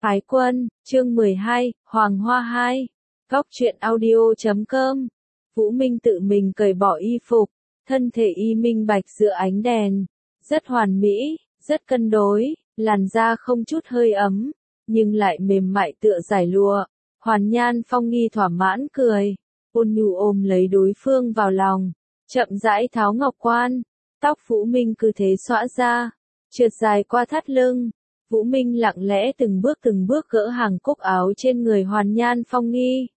Ái Quân, chương 12, Hoàng Hoa 2. Góc truyện audio.com. Vũ Minh tự mình cởi bỏ y phục, thân thể y minh bạch giữa ánh đèn, rất hoàn mỹ, rất cân đối, làn da không chút hơi ấm, nhưng lại mềm mại tựa dải lụa. Hoàn Nhan Phong Nghi thỏa mãn cười, ôn nhu ôm lấy đối phương vào lòng, chậm rãi tháo ngọc quan, tóc Vũ Minh cứ thế xõa ra, trượt dài qua thắt lưng. Vũ Minh lặng lẽ từng bước gỡ hàng cúc áo trên người Hoàn Nhan Phong Nghi.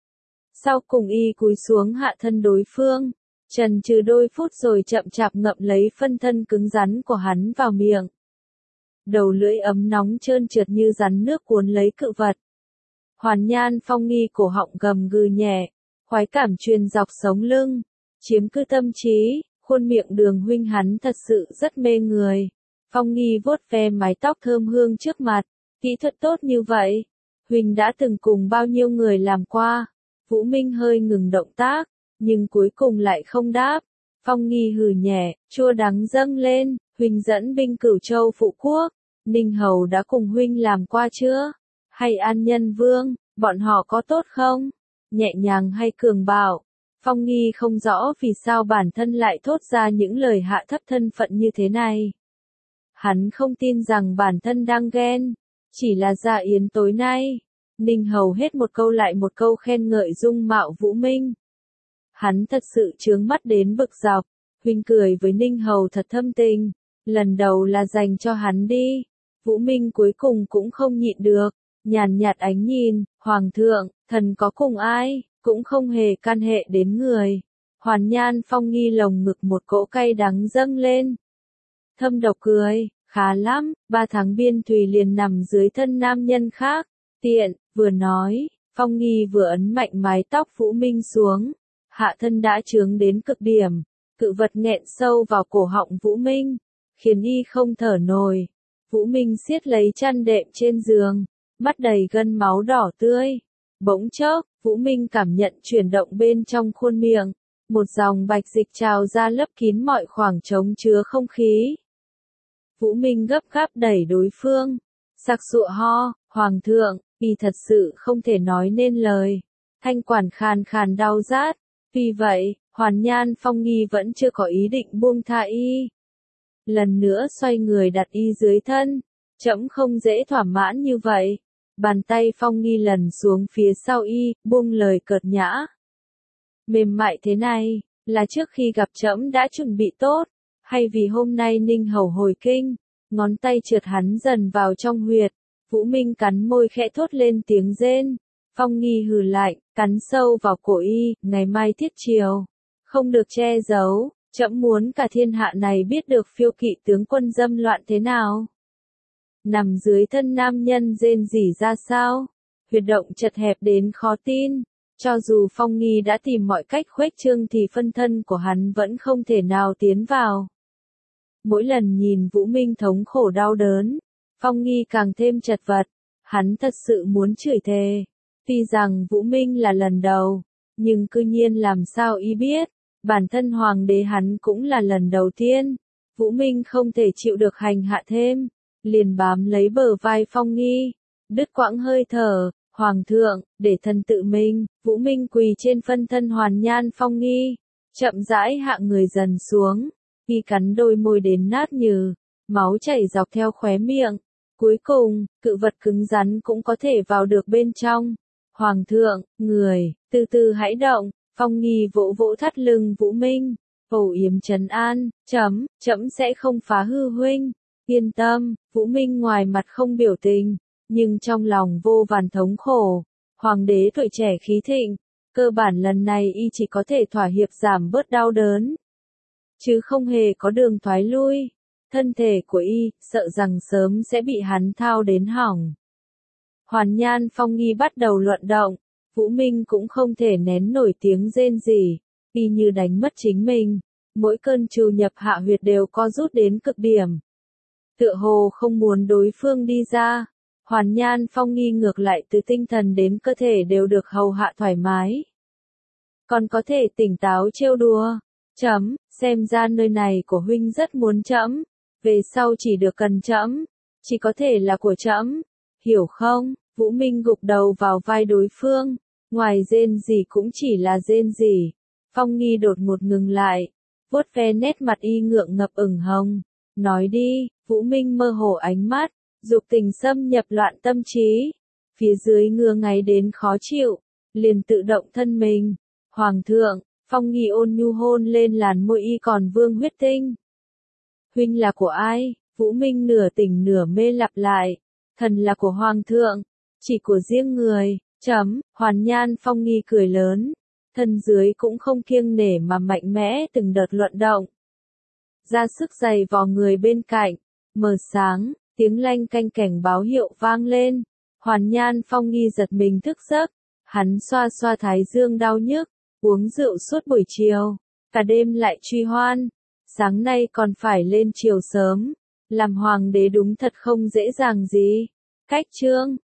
Sau cùng y cúi xuống hạ thân đối phương, chần chừ đôi phút rồi chậm chạp ngậm lấy phân thân cứng rắn của hắn vào miệng. Đầu lưỡi ấm nóng trơn trượt như rắn nước cuốn lấy cự vật. Hoàn Nhan Phong Nghi cổ họng gầm gừ nhẹ, khoái cảm truyền dọc sống lưng, chiếm cứ tâm trí, khuôn miệng Đường huynh hắn thật sự rất mê người. Phong Nghi vuốt ve mái tóc thơm hương trước mặt, kỹ thuật tốt như vậy, huynh đã từng cùng bao nhiêu người làm qua. Vũ Minh hơi ngừng động tác, nhưng cuối cùng lại không đáp. Phong Nghi hừ nhẹ, chua đắng dâng lên, huynh dẫn binh Cửu Châu phụ quốc, Ninh Hầu đã cùng huynh làm qua chưa? Hay An Nhân Vương, bọn họ có tốt không? Nhẹ nhàng hay cường bạo? Phong Nghi không rõ vì sao bản thân lại thốt ra những lời hạ thấp thân phận như thế này. Hắn không tin rằng bản thân đang ghen, chỉ là dạ yến tối nay, Ninh Hầu hết một câu lại một câu khen ngợi dung mạo Vũ Minh. Hắn thật sự chướng mắt đến bực dọc, huynh cười với Ninh Hầu thật thâm tình, lần đầu là dành cho hắn đi. Vũ Minh cuối cùng cũng không nhịn được, nhàn nhạt ánh nhìn, Hoàng thượng, thần có cùng ai, cũng không hề can hệ đến người. Hoàn Nhan Phong Nghi lồng ngực một cỗ cay đắng dâng lên. Thâm độc cười, khá lắm, 3 tháng biên thùy liền nằm dưới thân nam nhân khác, tiện, vừa nói, Phong Nghi vừa ấn mạnh mái tóc Vũ Minh xuống, hạ thân đã chướng đến cực điểm, cự vật nghẹn sâu vào cổ họng Vũ Minh, khiến y không thở nổi. Vũ Minh siết lấy chăn đệm trên giường, mắt đầy gân máu đỏ tươi. Bỗng chốc, Vũ Minh cảm nhận chuyển động bên trong khuôn miệng, một dòng bạch dịch trào ra lấp kín mọi khoảng trống chứa không khí. Vũ Minh gấp gáp đẩy đối phương, sặc sụa ho, Hoàng thượng, y thật sự không thể nói nên lời. Thanh quản khàn khàn đau rát, vì vậy, Hoàn Nhan Phong Nghi vẫn chưa có ý định buông tha y. Lần nữa xoay người đặt y dưới thân, trẫm không dễ thỏa mãn như vậy. Bàn tay Phong Nghi lần xuống phía sau y, buông lời cợt nhã. Mềm mại thế này, là trước khi gặp trẫm đã chuẩn bị tốt, hay vì hôm nay Ninh Hầu hồi kinh, ngón tay trượt hắn dần vào trong huyệt. Vũ Minh cắn môi khẽ thốt lên tiếng rên. Phong Nghi hừ lạnh, cắn sâu vào cổ y, ngày mai thiết triều, không được che giấu, trẫm muốn cả thiên hạ này biết được phiêu kỵ tướng quân dâm loạn thế nào. Nằm dưới thân nam nhân rên rỉ ra sao, huyệt động chật hẹp đến khó tin, cho dù Phong Nghi đã tìm mọi cách khuếch trương thì phân thân của hắn vẫn không thể nào tiến vào. Mỗi lần nhìn Vũ Minh thống khổ đau đớn, Phong Nghi càng thêm chật vật, hắn thật sự muốn chửi thề. Tuy rằng Vũ Minh là lần đầu, nhưng cư nhiên làm sao y biết, bản thân hoàng đế hắn cũng là lần đầu tiên. Vũ Minh không thể chịu được hành hạ thêm, liền bám lấy bờ vai Phong Nghi, đứt quãng hơi thở, Hoàng thượng, để thần tự mình. Vũ Minh quỳ trên phân thân Hoàn Nhan Phong Nghi, chậm rãi hạ người dần xuống, y cắn đôi môi đến nát nhừ, máu chảy dọc theo khóe miệng. Cuối cùng, cự vật cứng rắn cũng có thể vào được bên trong. Hoàng thượng, người, từ từ hãy động. Phong Nghi vỗ vỗ thắt lưng Vũ Minh, âu yếm trấn an, trẫm sẽ không phá hư huynh. Yên tâm, Vũ Minh ngoài mặt không biểu tình, nhưng trong lòng vô vàn thống khổ. Hoàng đế tuổi trẻ khí thịnh, cơ bản lần này y chỉ có thể thỏa hiệp giảm bớt đau đớn, chứ không hề có đường thoái lui. Thân thể của y, sợ rằng sớm sẽ bị hắn thao đến hỏng. Hoàn Nhan Phong Nghi bắt đầu luận động, Vũ Minh cũng không thể nén nổi tiếng rên rỉ, y như đánh mất chính mình, mỗi cơn trù nhập hạ huyệt đều co rút đến cực điểm. Tựa hồ không muốn đối phương đi ra, Hoàn Nhan Phong Nghi ngược lại từ tinh thần đến cơ thể đều được hầu hạ thoải mái. Còn có thể tỉnh táo trêu đùa, xem ra nơi này của huynh rất muốn trẫm, về sau chỉ được cần trẫm, chỉ có thể là của trẫm. hiểu không? Vũ Minh gục đầu vào vai đối phương, ngoài rên rỉ cũng chỉ là rên rỉ. Phong Nghi đột ngột ngừng lại, vuốt ve nét mặt y ngượng ngập ửng hồng. Nói đi, Vũ Minh mơ hồ ánh mắt, dục tình xâm nhập loạn tâm trí. Phía dưới ngứa ngáy đến khó chịu, liền tự động thân mình. Hoàng thượng, Phong Nghi ôn nhu hôn lên làn môi y còn vương huyết tinh. Huynh là của ai? Vũ Minh nửa tỉnh nửa mê lặp lại. Thần là của Hoàng thượng, chỉ của riêng người. Hoàn Nhan Phong Nghi cười lớn. Thân dưới cũng không kiêng nể mà mạnh mẽ từng đợt luận động. Ra sức giày vò người bên cạnh. Mờ sáng, tiếng lanh canh cảnh báo hiệu vang lên. Hoàn Nhan Phong Nghi giật mình thức giấc. Hắn xoa xoa thái dương đau nhức, uống rượu suốt buổi chiều, cả đêm lại truy hoan. Sáng nay còn phải lên chiều sớm, làm hoàng đế đúng thật không dễ dàng gì. Cách chương